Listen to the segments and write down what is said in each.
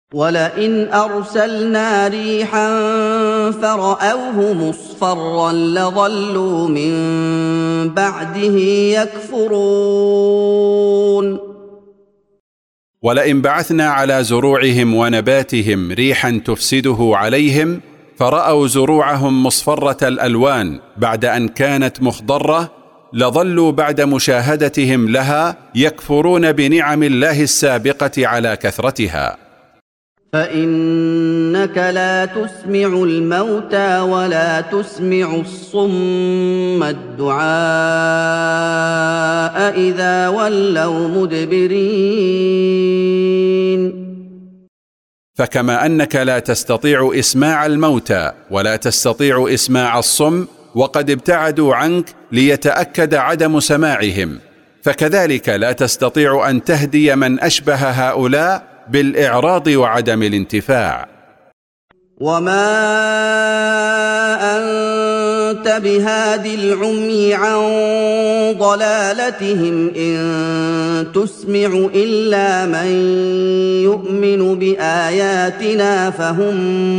وَلَئِنْ أَرْسَلْنَا رِيحًا فَرَأَوْهُ مُصْفَرًّا لَّظَلُّوا مِن بَعْدِهِ يَكْفُرُونَ ولئن بعثنا على زروعهم ونباتهم ريحا تفسده عليهم فرأوا زروعهم مصفرة الألوان بعد أن كانت مخضرة لظلوا بعد مشاهدتهم لها يكفرون بنعم الله السابقة على كثرتها. فَإِنَّكَ لَا تُسْمِعُ الْمَوْتَىٰ وَلَا تُسْمِعُ الصُّمَّ الدُّعَاءَ إِذَا وَلَّوْا مُدْبِرِينَ فكما أنك لا تستطيع إسماع الموتى ولا تستطيع إسماع الصم وقد ابتعدوا عنك ليتأكد عدم سماعهم، فكذلك لا تستطيع أن تهدي من أشبه هؤلاء بالإعراض وعدم الانتفاع. وَمَا أَنتَ بِهَادِ الْعُمْيِ عَن ضَلَالَتِهِمْ إِن تُسْمِعُ إِلَّا مَن يُؤْمِنُ بِآيَاتِنَا فَهُم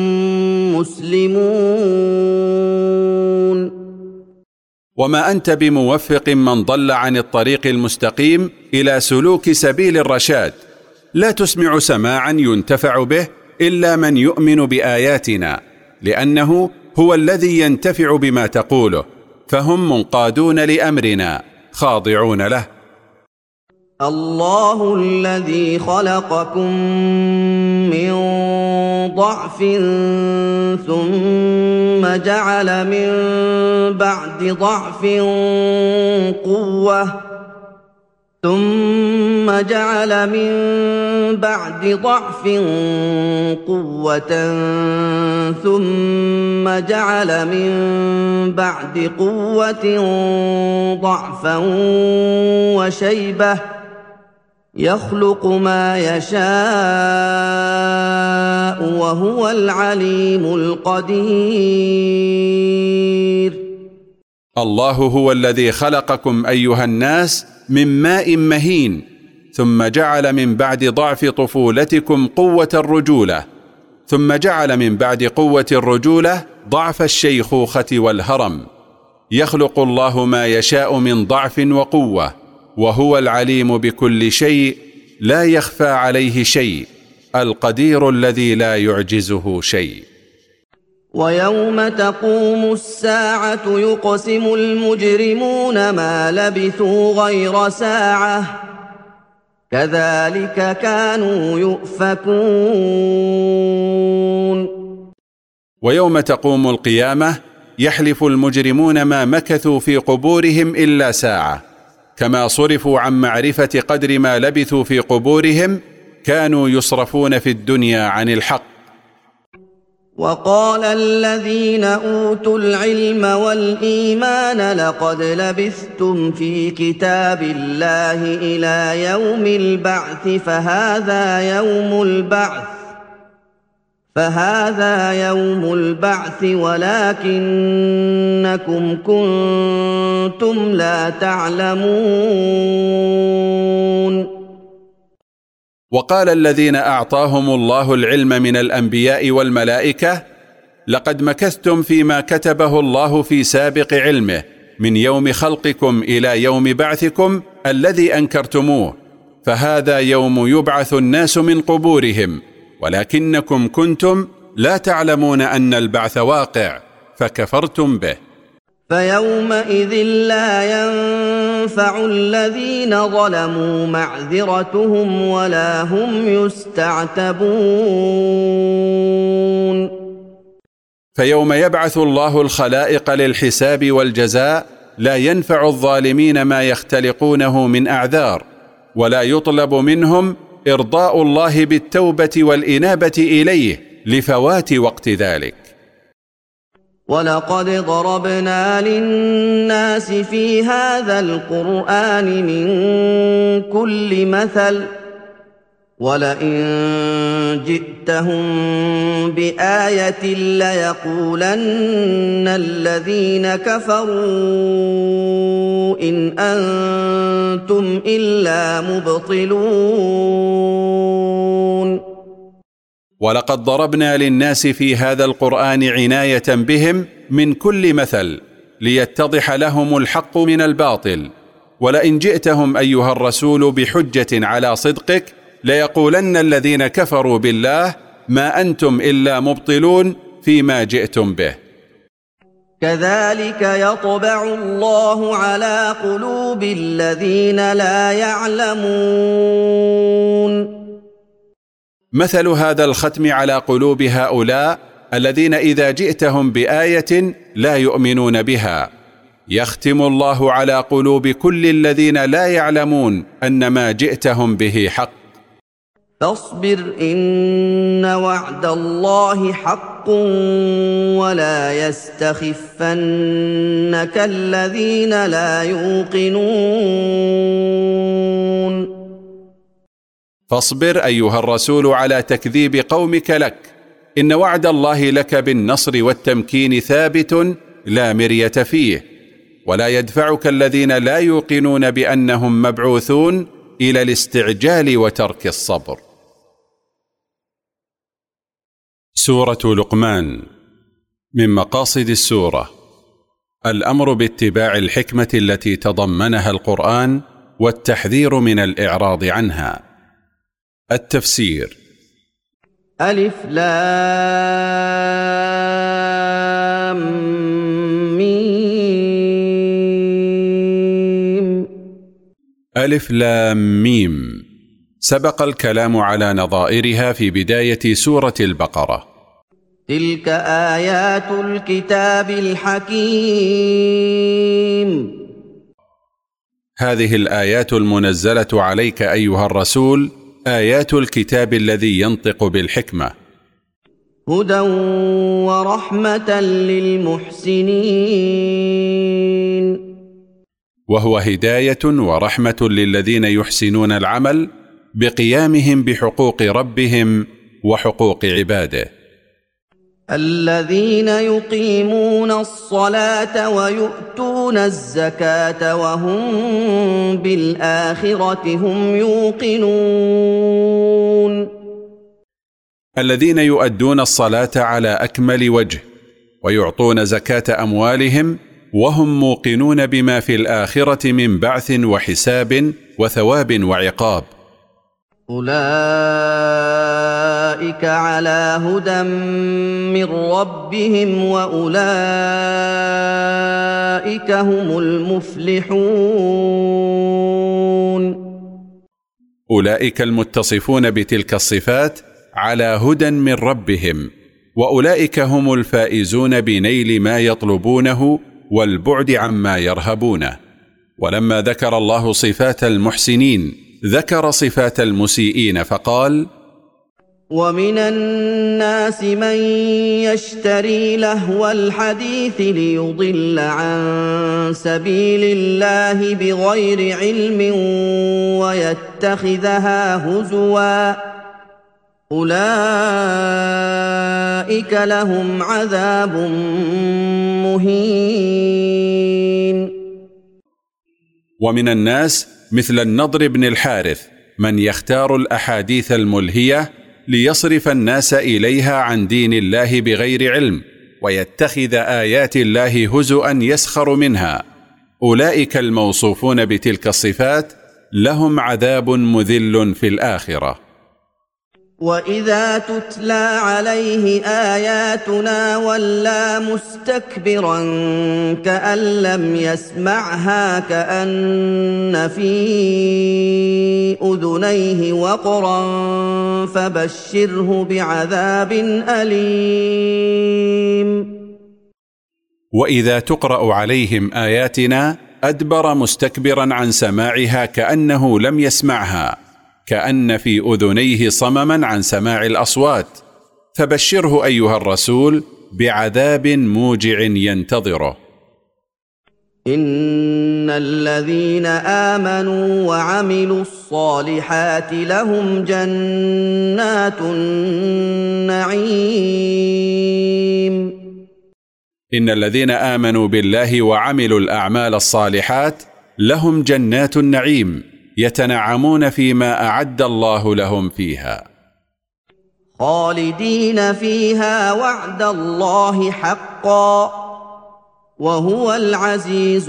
مُّسْلِمُونَ وما أنت بموفق من ضل عن الطريق المستقيم إلى سلوك سبيل الرشاد، لا تسمع سماعا ينتفع به إلا من يؤمن بآياتنا، لأنه هو الذي ينتفع بما تقوله، فهم منقادون لأمرنا خاضعون له. الله الذي خلقكم من ضعف ثم جعل من بعد ضعف قوة ثم جعل من بعد ضعف قوة ثم جعل من بعد قوة ضعفا وشيبة يخلق ما يشاء وهو العليم القدير. الله هو الذي خلقكم أيها الناس من ماء مهين ثم جعل من بعد ضعف طفولتكم قوة الرجولة ثم جعل من بعد قوة الرجولة ضعف الشيخوخة والهرم. يخلق الله ما يشاء من ضعف وقوة وهو العليم بكل شيء لا يخفى عليه شيء، القدير الذي لا يعجزه شيء. ويوم تقوم الساعة يقسم المجرمون ما لبثوا غير ساعة كذلك كانوا يؤفكون. ويوم تقوم القيامة يحلف المجرمون ما مكثوا في قبورهم إلا ساعة، كما صرفوا عن معرفة قدر ما لبثوا في قبورهم كانوا يصرفون في الدنيا عن الحق. وقال الذين أوتوا العلم والإيمان لقد لبثتم في كتاب الله إلى يوم البعث فهذا يوم البعث ولكنكم كنتم لا تعلمون. وقال الذين أعطاهم الله العلم من الأنبياء والملائكة لقد مكثتم فيما كتبه الله في سابق علمه من يوم خلقكم إلى يوم بعثكم الذي أنكرتموه، فهذا يوم يبعث الناس من قبورهم ولكنكم كنتم لا تعلمون أن البعث واقع فكفرتم به. فيومئذ لا ينفع الذين ظلموا معذرتهم ولا هم يستعتبون. فيوم يبعث الله الخلائق للحساب والجزاء لا ينفع الظالمين ما يختلقونه من أعذار، ولا يطلب منهم إرضاء الله بالتوبة والإنابة إليه لفوات وقت ذلك. ولقد ضربنا للناس في هذا القرآن من كل مثل ولئن جئتهم بآية ليقولن الذين كفروا إن أنتم إلا مبطلون. ولقد ضربنا للناس في هذا القرآن عناية بهم من كل مثل ليتضح لهم الحق من الباطل، ولئن جئتهم أيها الرسول بحجة على صدقك ليقولن الذين كفروا بالله ما أنتم إلا مبطلون فيما جئتم به. كذلك يطبع الله على قلوب الذين لا يعلمون. مثل هذا الختم على قلوب هؤلاء الذين إذا جئتهم بآية لا يؤمنون بها، يختم الله على قلوب كل الذين لا يعلمون أن ما جئتهم به حق. فاصبر إن وعد الله حق ولا يستخفنك الذين لا يوقنون. فاصبر أيها الرسول على تكذيب قومك لك، إن وعد الله لك بالنصر والتمكين ثابت لا مرية فيه، ولا يدفعك الذين لا يوقنون بأنهم مبعوثون إلى الاستعجال وترك الصبر. سورة لقمان. من مقاصد السورة الأمر باتباع الحكمة التي تضمنها القرآن والتحذير من الإعراض عنها. التفسير: ألف لام ميم. ألف لام ميم سبق الكلام على نظائرها في بداية سورة البقرة. تلك آيات الكتاب الحكيم. هذه الآيات المنزلة عليك أيها الرسول آيات الكتاب الذي ينطق بالحكمة. هدى ورحمة للمحسنين. وهو هداية ورحمة للذين يحسنون العمل بقيامهم بحقوق ربهم وحقوق عباده. الذين يقيمون الصلاة ويؤتون الزكاة وهم بالآخرة هم يوقنون. الذين يؤدون الصلاة على أكمل وجه ويعطون زكاة أموالهم وهم موقنون بما في الآخرة من بعث وحساب وثواب وعقاب. أولئك على هدى من ربهم وأولئك هم المفلحون. أولئك المتصفون بتلك الصفات على هدى من ربهم، وأولئك هم الفائزون بنيل ما يطلبونه والبعد عما يرهبونه. ولما ذكر الله صفات المحسنين ذكر صفات المسيئين فقال: ومن الناس من يشتري لهو الحديث ليضل عن سبيل الله بغير علم ويتخذها هزوا أولئك لهم عذاب مهين. ومن الناس مثل النضر بن الحارث من يختار الأحاديث الملهية ليصرف الناس إليها عن دين الله بغير علم ويتخذ آيات الله هزؤا يسخر منها. أولئك الموصوفون بتلك الصفات لهم عذاب مذل في الآخرة. وإذا تتلى عليه آياتنا ولى مستكبرا كأن لم يسمعها كأن في أذنيه وقرا فبشره بعذاب أليم. وإذا تقرأ عليهم آياتنا أدبر مستكبرا عن سماعها كأنه لم يسمعها كأن في أذنيه صمما عن سماع الأصوات، فبشره أيها الرسول بعذاب موجع ينتظره. إن الذين آمنوا وعملوا الصالحات لهم جنات النعيم. إن الذين آمنوا بالله وعملوا الأعمال الصالحات لهم جنات النعيم يتنعمون فيما أعد الله لهم فيها. خالدين فيها وعد الله حقا وهو العزيز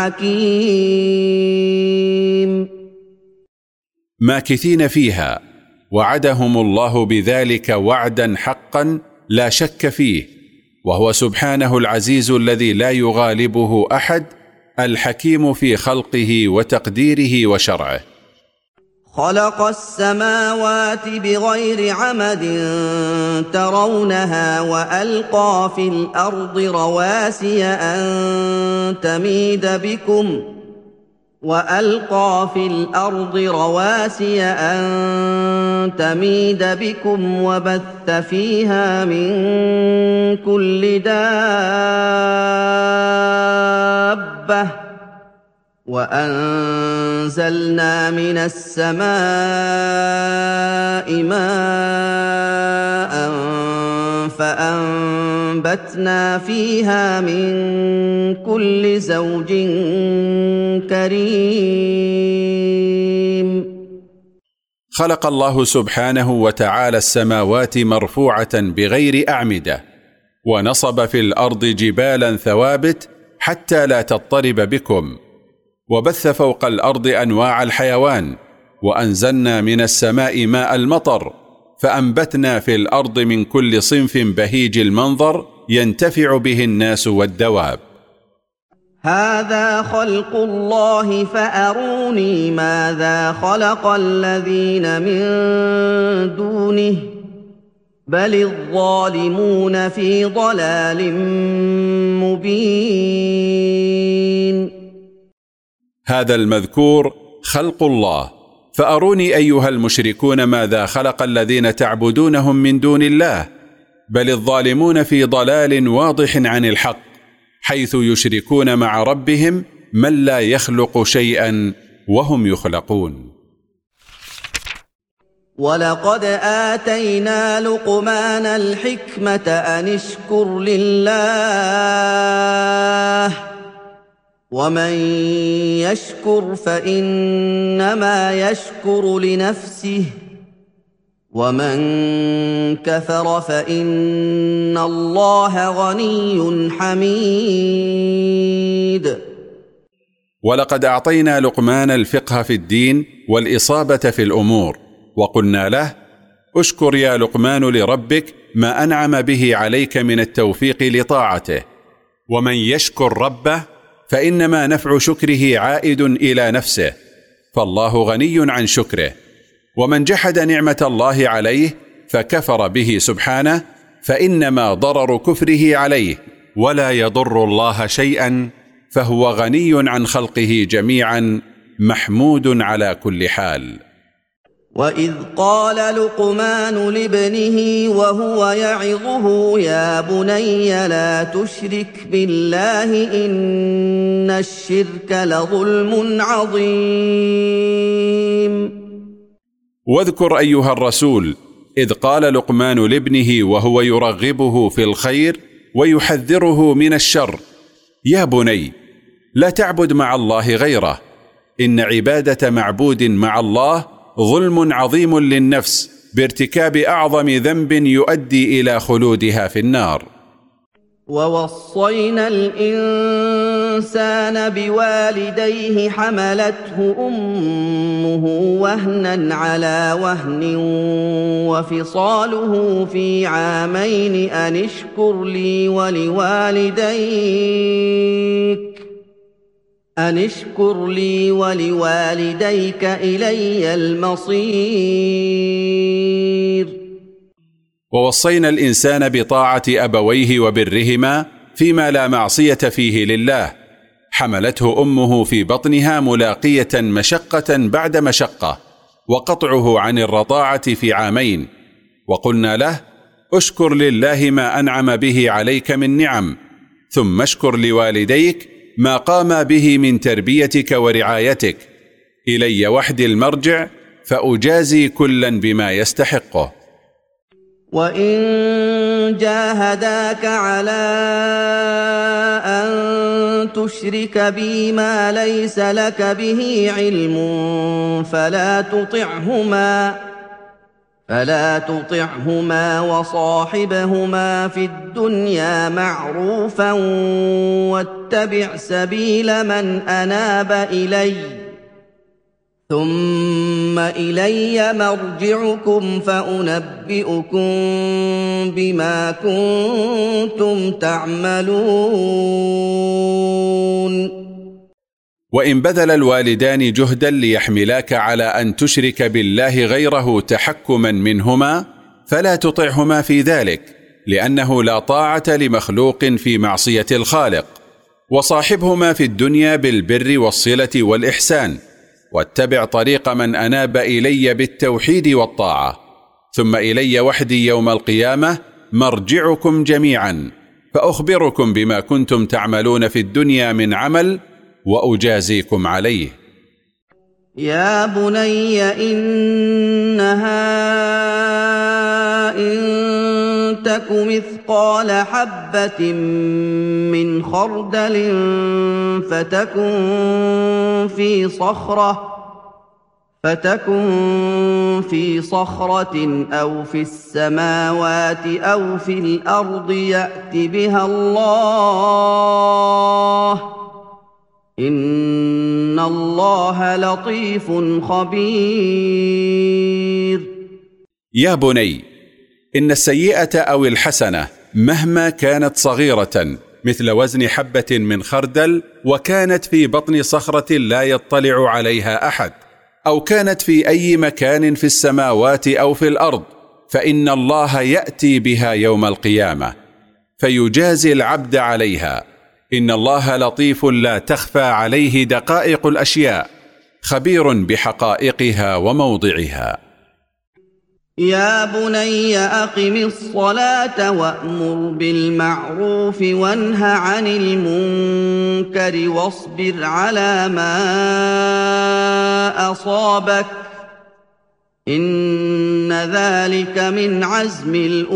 الحكيم. ماكثين فيها، وعدهم الله بذلك وعدا حقا لا شك فيه، وهو سبحانه العزيز الذي لا يغالبه أحد، الحكيم في خلقه وتقديره وشرعه. خلق السماوات بغير عمد ترونها وألقى في الأرض رواسي أن تميد بكم وبث فيها من كل دابة وأنزلنا من السماء ماء فأنبتنا فيها من كل زوج كريم. خلق الله سبحانه وتعالى السماوات مرفوعة بغير أعمدة، ونصب في الأرض جبالا ثوابت حتى لا تضطرب بكم، وبث فوق الأرض أنواع الحيوان، وأنزلنا من السماء ماء المطر، فأنبتنا في الأرض من كل صنف بهيج المنظر ينتفع به الناس والدواب. هذا خلق الله فأروني ماذا خلق الذين من دونه بل الظالمون في ضلال مبين. هذا المذكور خلق الله، فأروني أيها المشركون ماذا خلق الذين تعبدونهم من دون الله، بل الظالمون في ضلال واضح عن الحق، حيث يشركون مع ربهم من لا يخلق شيئا وهم يخلقون. ولقد آتينا لقمان الحكمة أن اشكر لله ومن يشكر فإنما يشكر لنفسه ومن كفر فإن الله غني حميد. ولقد أعطينا لقمان الفقه في الدين والإصابة في الأمور، وقلنا له: اشكر يا لقمان لربك ما أنعم به عليك من التوفيق لطاعته، ومن يشكر ربه فإنما نفع شكره عائد إلى نفسه، فالله غني عن شكره. ومن جحد نعمة الله عليه فكفر به سبحانه فإنما ضرر كفره عليه، ولا يضر الله شيئا، فهو غني عن خلقه جميعا، محمود على كل حال. وإذ قال لقمان لابنه وهو يعظه يا بني لا تشرك بالله إن الشرك لظلم عظيم. واذكر أيها الرسول إذ قال لقمان لابنه وهو يرغبه في الخير ويحذره من الشر: يا بني لا تعبد مع الله غيره، إن عبادة معبود مع الله ظلم عظيم للنفس بارتكاب أعظم ذنب يؤدي إلى خلودها في النار. ووصينا الإنسان بوالديه حملته أمه وهنا على وهن وفصاله في عامين أن اشكر لي ولوالديك إلي المصير. ووصينا الإنسان بطاعة أبويه وبرهما فيما لا معصية فيه لله. حملته أمه في بطنها ملاقية مشقة بعد مشقة، وقطعه عن الرضاعة في عامين. وقلنا له: اشكر لله ما أنعم به عليك من نعم، ثم اشكر لوالديك ما قام به من تربيتك ورعايتك، إلي وحدي المرجع فأجازي كلا بما يستحقه. وإن جاهداك على أن تشرك بي ما ليس لك به علم فلا فلا تطعهما وصاحبهما في الدنيا معروفا واتبع سبيل من أناب إلي ثم إلي مرجعكم فأنبئكم بما كنتم تعملون. وإن بذل الوالدان جهدا ليحملاك على أن تشرك بالله غيره تحكما منهما فلا تطعهما في ذلك، لأنه لا طاعة لمخلوق في معصية الخالق. وصاحبهما في الدنيا بالبر والصلة والإحسان، واتبع طريق من أناب إلي بالتوحيد والطاعة، ثم إلي وحدي يوم القيامة مرجعكم جميعا فأخبركم بما كنتم تعملون في الدنيا من عمل وأجازيكم عليه. يا بني إنها إن تك مثقال حبة من خردل فتكن في صخرة أو في السماوات أو في الأرض يأت بها الله إن الله لطيف خبير. يا بني إن السيئة أو الحسنة مهما كانت صغيرة مثل وزن حبة من خردل وكانت في بطن صخرة لا يطلع عليها أحد، أو كانت في أي مكان في السماوات أو في الأرض، فإن الله يأتي بها يوم القيامة فيجازي العبد عليها. إن الله لطيف لا تخفى عليه دقائق الأشياء، خبير بحقائقها وموضعها. يا بني أقم الصلاة وأمر بالمعروف وانه عن المنكر واصبر على ما أصابك إن ذلك من عزم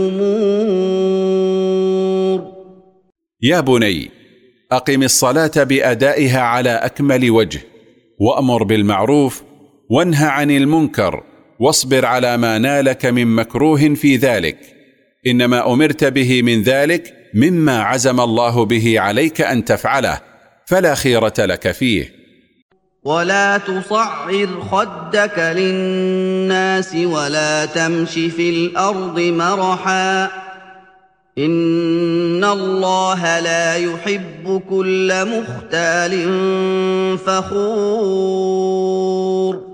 الأمور. يا بني أقم الصلاة بأدائها على أكمل وجه، وأمر بالمعروف وانه عن المنكر، واصبر على ما نالك من مكروه في ذلك، إنما أمرت به من ذلك مما عزم الله به عليك أن تفعله، فلا خيرة لك فيه. ولا تصعر خدك للناس ولا تمش في الأرض مرحا إن الله لا يحب كل مختال فخور.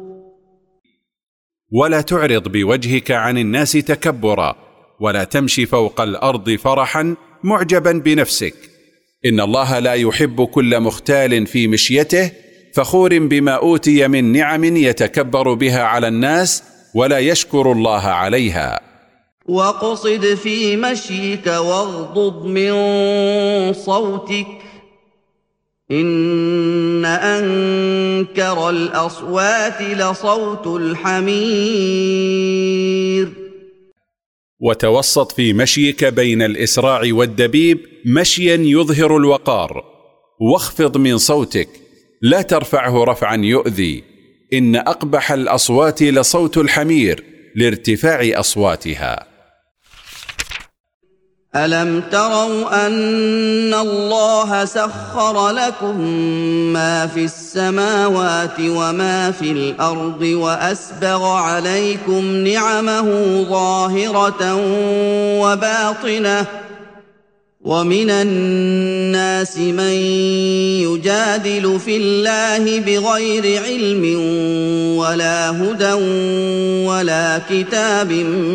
ولا تعرض بوجهك عن الناس تكبرا، ولا تمشي فوق الأرض فرحا معجبا بنفسك، إن الله لا يحب كل مختال في مشيته فخور بما أوتي من نعم يتكبر بها على الناس ولا يشكر الله عليها. واقصد في مشيك واغضض من صوتك إن أنكر الأصوات لصوت الحمير. وتوسط في مشيك بين الإسراع والدبيب مشيا يظهر الوقار، واخفض من صوتك لا ترفعه رفعا يؤذي، إن أقبح الأصوات لصوت الحمير لارتفاع أصواتها. ألم تروا أن الله سخر لكم ما في السماوات وما في الأرض وأسبغ عليكم نعمه ظاهرة وباطنة ومن الناس من يجادل في الله بغير علم ولا هدى ولا كتاب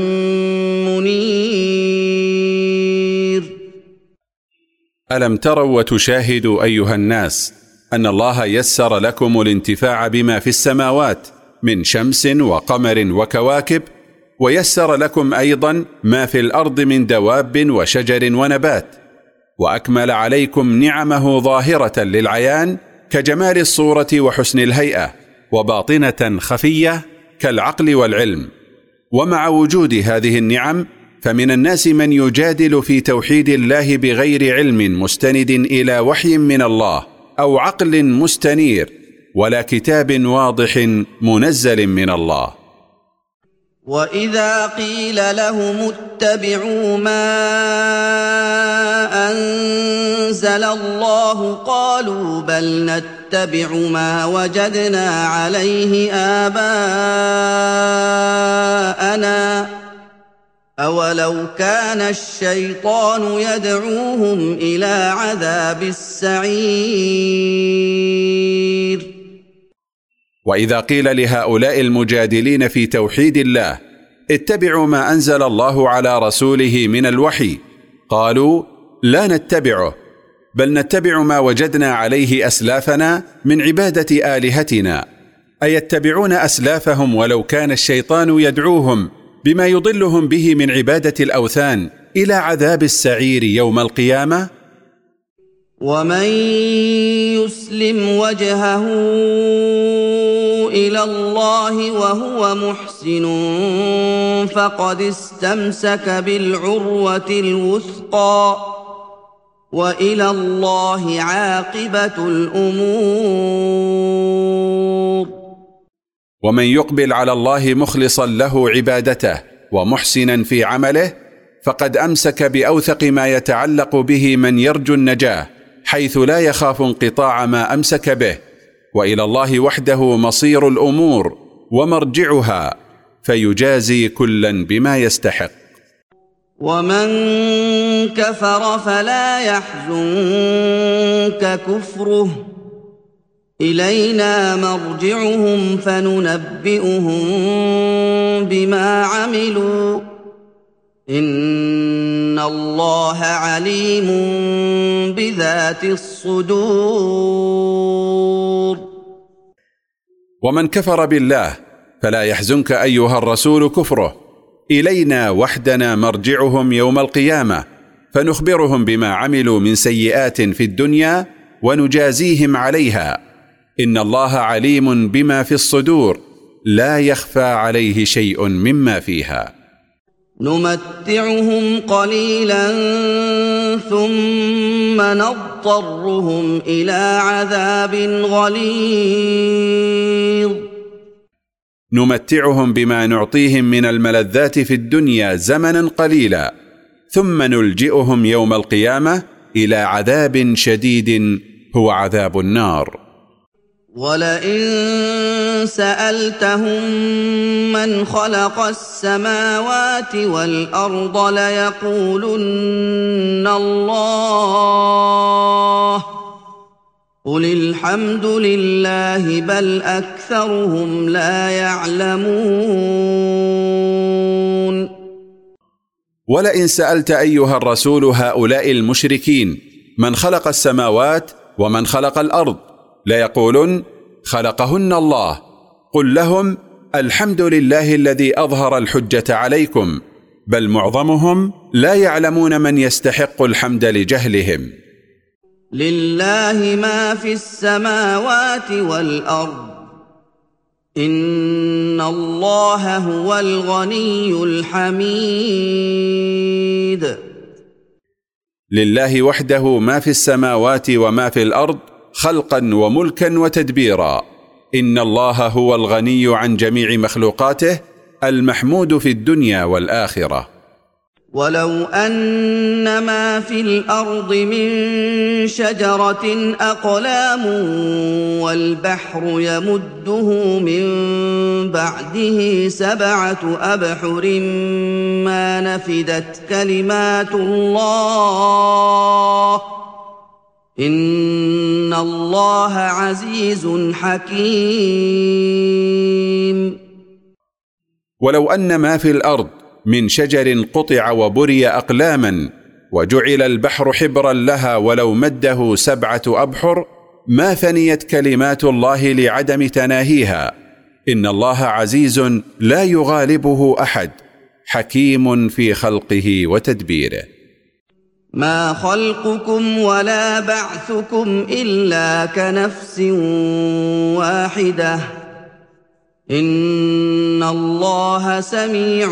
منير. ألم تروا وتشاهدوا أيها الناس أن الله يسر لكم الانتفاع بما في السماوات من شمس وقمر وكواكب، ويسر لكم أيضا ما في الأرض من دواب وشجر ونبات، وأكمل عليكم نعمه ظاهرة للعيان كجمال الصورة وحسن الهيئة، وباطنة خفية كالعقل والعلم. ومع وجود هذه النعم فمن الناس من يجادل في توحيد الله بغير علم مستند إلى وحي من الله أو عقل مستنير ولا كتاب واضح منزل من الله. وإذا قيل لهم اتبعوا ما أنزل الله قالوا بل نتبع ما وجدنا عليه آباءنا أولو كان الشيطان يدعوهم إلى عذاب السعير. وإذا قيل لهؤلاء المجادلين في توحيد الله اتبعوا ما أنزل الله على رسوله من الوحي قالوا لا نتبعه بل نتبع ما وجدنا عليه أسلافنا من عبادة آلهتنا. أيتبعون أسلافهم ولو كان الشيطان يدعوهم بما يضلهم به من عبادة الأوثان إلى عذاب السعير يوم القيامة؟ ومن يسلم وجهه إلى الله وهو محسن فقد استمسك بالعروة الوثقى وإلى الله عاقبة الأمور. ومن يقبل على الله مخلصا له عبادته ومحسنا في عمله فقد أمسك بأوثق ما يتعلق به من يرجو النجاة حيث لا يخاف انقطاع ما أمسك به، وإلى الله وحده مصير الأمور ومرجعها فيجازي كلا بما يستحق. ومن كفر فلا يحزنك كفره إلينا مرجعهم فننبئهم بما عملوا إن الله عليم بذات الصدور. ومن كفر بالله فلا يحزنك أيها الرسول كفره، إلينا وحدنا مرجعهم يوم القيامة فنخبرهم بما عملوا من سيئات في الدنيا ونجازيهم عليها، إن الله عليم بما في الصدور لا يخفى عليه شيء مما فيها. نمتعهم قليلا ثم نضطرهم إلى عذاب غليظ. نمتعهم بما نعطيهم من الملذات في الدنيا زمنا قليلا ثم نلجئهم يوم القيامة إلى عذاب شديد هو عذاب النار. ولئن سألتهم من خلق السماوات والأرض ليقولن الله قل الحمد لله بل أكثرهم لا يعلمون. ولئن سألت أيها الرسول هؤلاء المشركين من خلق السماوات ومن خلق الأرض ليقولن خلقهن الله قل لهم الحمد لله الذي أظهر الحجة عليكم بل معظمهم لا يعلمون من يستحق الحمد لجهلهم. لله ما في السماوات والأرض إن الله هو الغني الحميد. لله وحده ما في السماوات وما في الأرض خلقا وملكا وتدبيرا، إن الله هو الغني عن جميع مخلوقاته المحمود في الدنيا والآخرة. ولو أن ما في الأرض من شجرة أقلام والبحر يمده من بعده 7 أبحر ما نفدت كلمات الله إن الله عزيز حكيم. ولو أن ما في الأرض من شجر قطع وبري أقلاما وجعل البحر حبرا لها ولو مده 7 أبحر ما فنيت كلمات الله لعدم تناهيها، إن الله عزيز لا يغالبه أحد حكيم في خلقه وتدبيره. ما خلقكم ولا بعثكم إلا كنفس واحدة إن الله سميع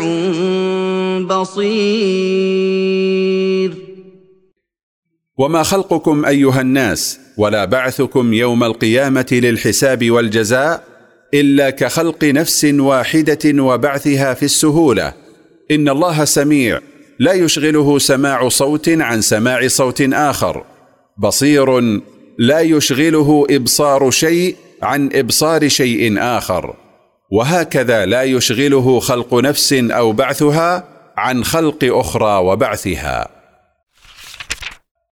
بصير. وما خلقكم أيها الناس ولا بعثكم يوم القيامة للحساب والجزاء إلا كخلق نفس واحدة وبعثها في السهولة. إن الله سميع لا يشغله سماع صوت عن سماع صوت آخر، بصير لا يشغله إبصار شيء عن إبصار شيء آخر، وهكذا لا يشغله خلق نفس أو بعثها عن خلق أخرى وبعثها.